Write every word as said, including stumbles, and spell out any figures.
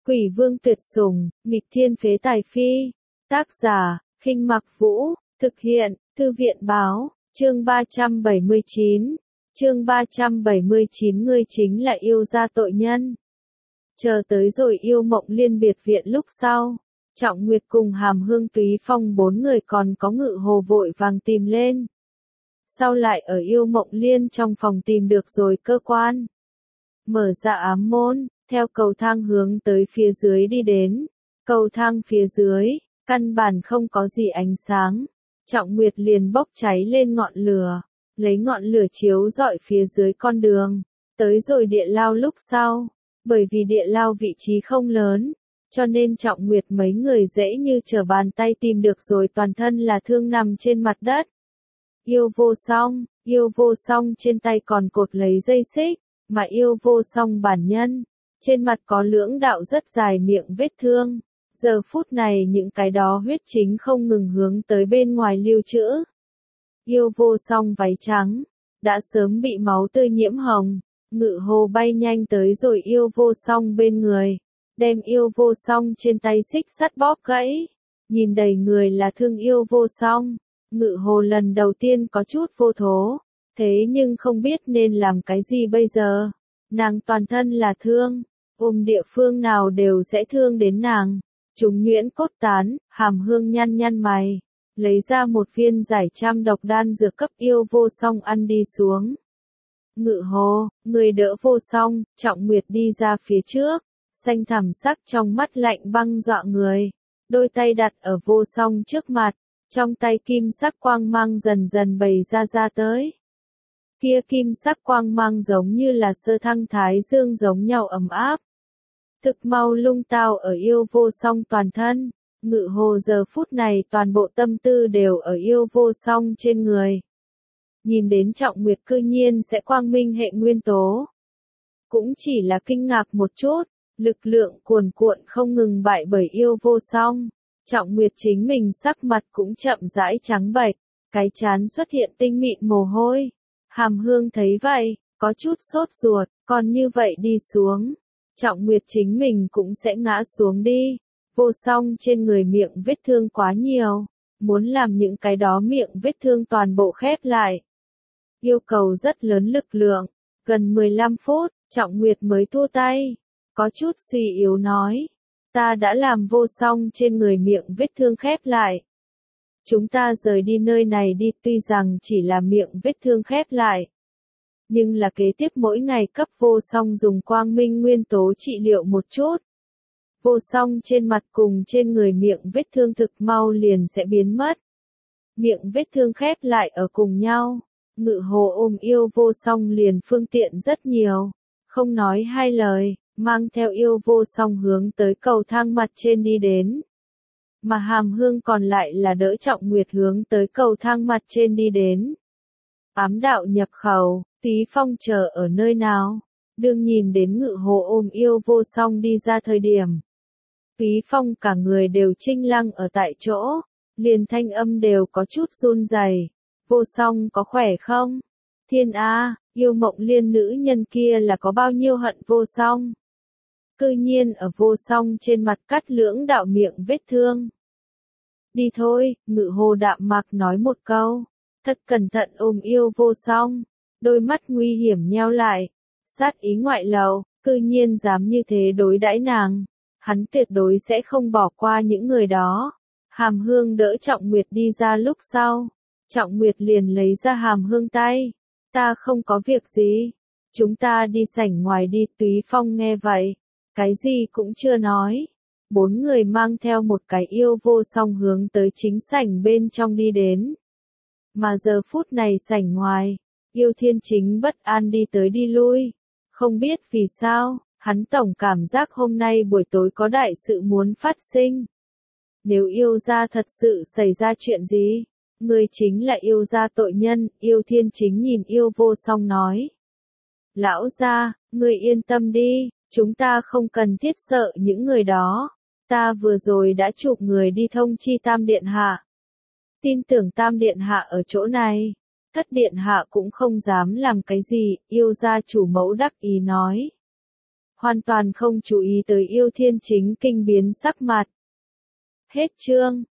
Quỷ vương tuyệt sủng, nghịch thiên phế tài phi. Tác giả, Khinh Mặc Vũ, thực hiện, Thư viện báo, chương ba trăm bảy mươi chín. Chương ba trăm bảy mươi chín ngươi chính là yêu gia tội nhân. Chờ tới rồi yêu mộng liên biệt viện lúc sau, Trọng Nguyệt cùng Hàm Hương Túy Phong bốn người còn có Ngự Hồ vội vàng tìm lên. Sau lại ở yêu mộng liên trong phòng tìm được rồi cơ quan. Mở ra ám môn, theo cầu thang hướng tới phía dưới đi đến. Cầu thang phía dưới, căn bản không có gì ánh sáng. Trọng Nguyệt liền bốc cháy lên ngọn lửa, lấy ngọn lửa chiếu rọi phía dưới con đường. Tới rồi địa lao lúc sau, bởi vì địa lao vị trí không lớn, cho nên Trọng Nguyệt mấy người dễ như trở bàn tay tìm được rồi toàn thân là thương nằm trên mặt đất. Yêu vô song, yêu vô song trên tay còn cột lấy dây xích, mà yêu vô song bản nhân, trên mặt có lưỡng đạo rất dài miệng vết thương. Giờ phút này những cái đó huyết chính không ngừng hướng tới bên ngoài lưu trữ. Yêu vô song váy trắng, đã sớm bị máu tươi nhiễm hồng. Ngự Hồ bay nhanh tới rồi yêu vô song bên người, đem yêu vô song trên tay xích sắt bóp gãy. Nhìn đầy người là thương yêu vô song, Ngự Hồ lần đầu tiên có chút vô thố, thế nhưng không biết nên làm cái gì bây giờ. Nàng toàn thân là thương, ôm địa phương nào đều sẽ thương đến nàng. Chúng nhuyễn cốt tán, Hàm Hương nhăn nhăn mày, lấy ra một viên giải trăm độc đan dược cấp yêu vô song ăn đi xuống. Ngự Hồ, người đỡ vô song, Trọng Nguyệt đi ra phía trước, xanh thẳm sắc trong mắt lạnh băng dọa người, đôi tay đặt ở vô song trước mặt, trong tay kim sắc quang mang dần dần bày ra ra tới. Kia kim sắc quang mang giống như là sơ thăng thái dương giống nhau ấm áp. Thực mau lung tao ở yêu vô song toàn thân, Ngự Hồ giờ phút này toàn bộ tâm tư đều ở yêu vô song trên người. Nhìn đến Trọng Nguyệt cư nhiên sẽ quang minh hệ nguyên tố. Cũng chỉ là kinh ngạc một chút, lực lượng cuồn cuộn không ngừng bại bởi yêu vô song. Trọng Nguyệt chính mình sắc mặt cũng chậm rãi trắng bệch, cái trán xuất hiện tinh mịn mồ hôi. Hàm Hương thấy vậy, có chút sốt ruột, còn như vậy đi xuống, Trọng Nguyệt chính mình cũng sẽ ngã xuống đi. Vô song trên người miệng vết thương quá nhiều, muốn làm những cái đó miệng vết thương toàn bộ khép lại. Yêu cầu rất lớn lực lượng, gần mười lăm phút, Trọng Nguyệt mới thua tay, có chút suy yếu nói. Ta đã làm vô song trên người miệng vết thương khép lại. Chúng ta rời đi nơi này đi, tuy rằng chỉ là miệng vết thương khép lại. Nhưng là kế tiếp mỗi ngày cấp vô song dùng quang minh nguyên tố trị liệu một chút. Vô song trên mặt cùng trên người miệng vết thương thực mau liền sẽ biến mất. Miệng vết thương khép lại ở cùng nhau. Ngự Hồ ôm yêu vô song liền phương tiện rất nhiều. Không nói hai lời, mang theo yêu vô song hướng tới cầu thang mặt trên đi đến. Mà Hàm Hương còn lại là đỡ Trọng Nguyệt hướng tới cầu thang mặt trên đi đến. Ám đạo nhập khẩu, Túy Phong chờ ở nơi nào? Đương nhìn đến Ngự Hồ ôm yêu vô song đi ra thời điểm. Túy Phong cả người đều chinh lăng ở tại chỗ, liền thanh âm đều có chút run rẩy. Vô song có khỏe không? Thiên A, yêu mộng liên nữ nhân kia là có bao nhiêu hận vô song? Cư nhiên ở vô song trên mặt cắt lưỡng đạo miệng vết thương. Đi thôi, Ngự Hồ đạm mạc nói một câu, thật cẩn thận ôm yêu vô song, đôi mắt nguy hiểm nheo lại, sát ý ngoại lầu, cư nhiên dám như thế đối đãi nàng, hắn tuyệt đối sẽ không bỏ qua những người đó. Hàm Hương đỡ Trọng Nguyệt đi ra lúc sau, Trọng Nguyệt liền lấy ra Hàm Hương tay, ta không có việc gì, chúng ta đi sảnh ngoài đi. Túy Phong nghe vậy, cái gì cũng chưa nói. Bốn người mang theo một cái yêu vô song hướng tới chính sảnh bên trong đi đến. Mà giờ phút này sảnh ngoài, Yêu Thiên chính bất an đi tới đi lui. Không biết vì sao, hắn tổng cảm giác hôm nay buổi tối có đại sự muốn phát sinh. Nếu yêu gia thật sự xảy ra chuyện gì, người chính là yêu gia tội nhân. Yêu Thiên chính nhìn yêu vô song nói. Lão gia, người yên tâm đi, chúng ta không cần thiết sợ những người đó. Ta vừa rồi đã chụp người đi thông chi Tam Điện Hạ. Tin tưởng Tam Điện Hạ ở chỗ này. Thất Điện Hạ cũng không dám làm cái gì, yêu gia chủ mẫu đắc ý nói. hoàn toàn không chú ý tới Yêu Thiên Chính Kinh biến sắc mặt. Hết chương.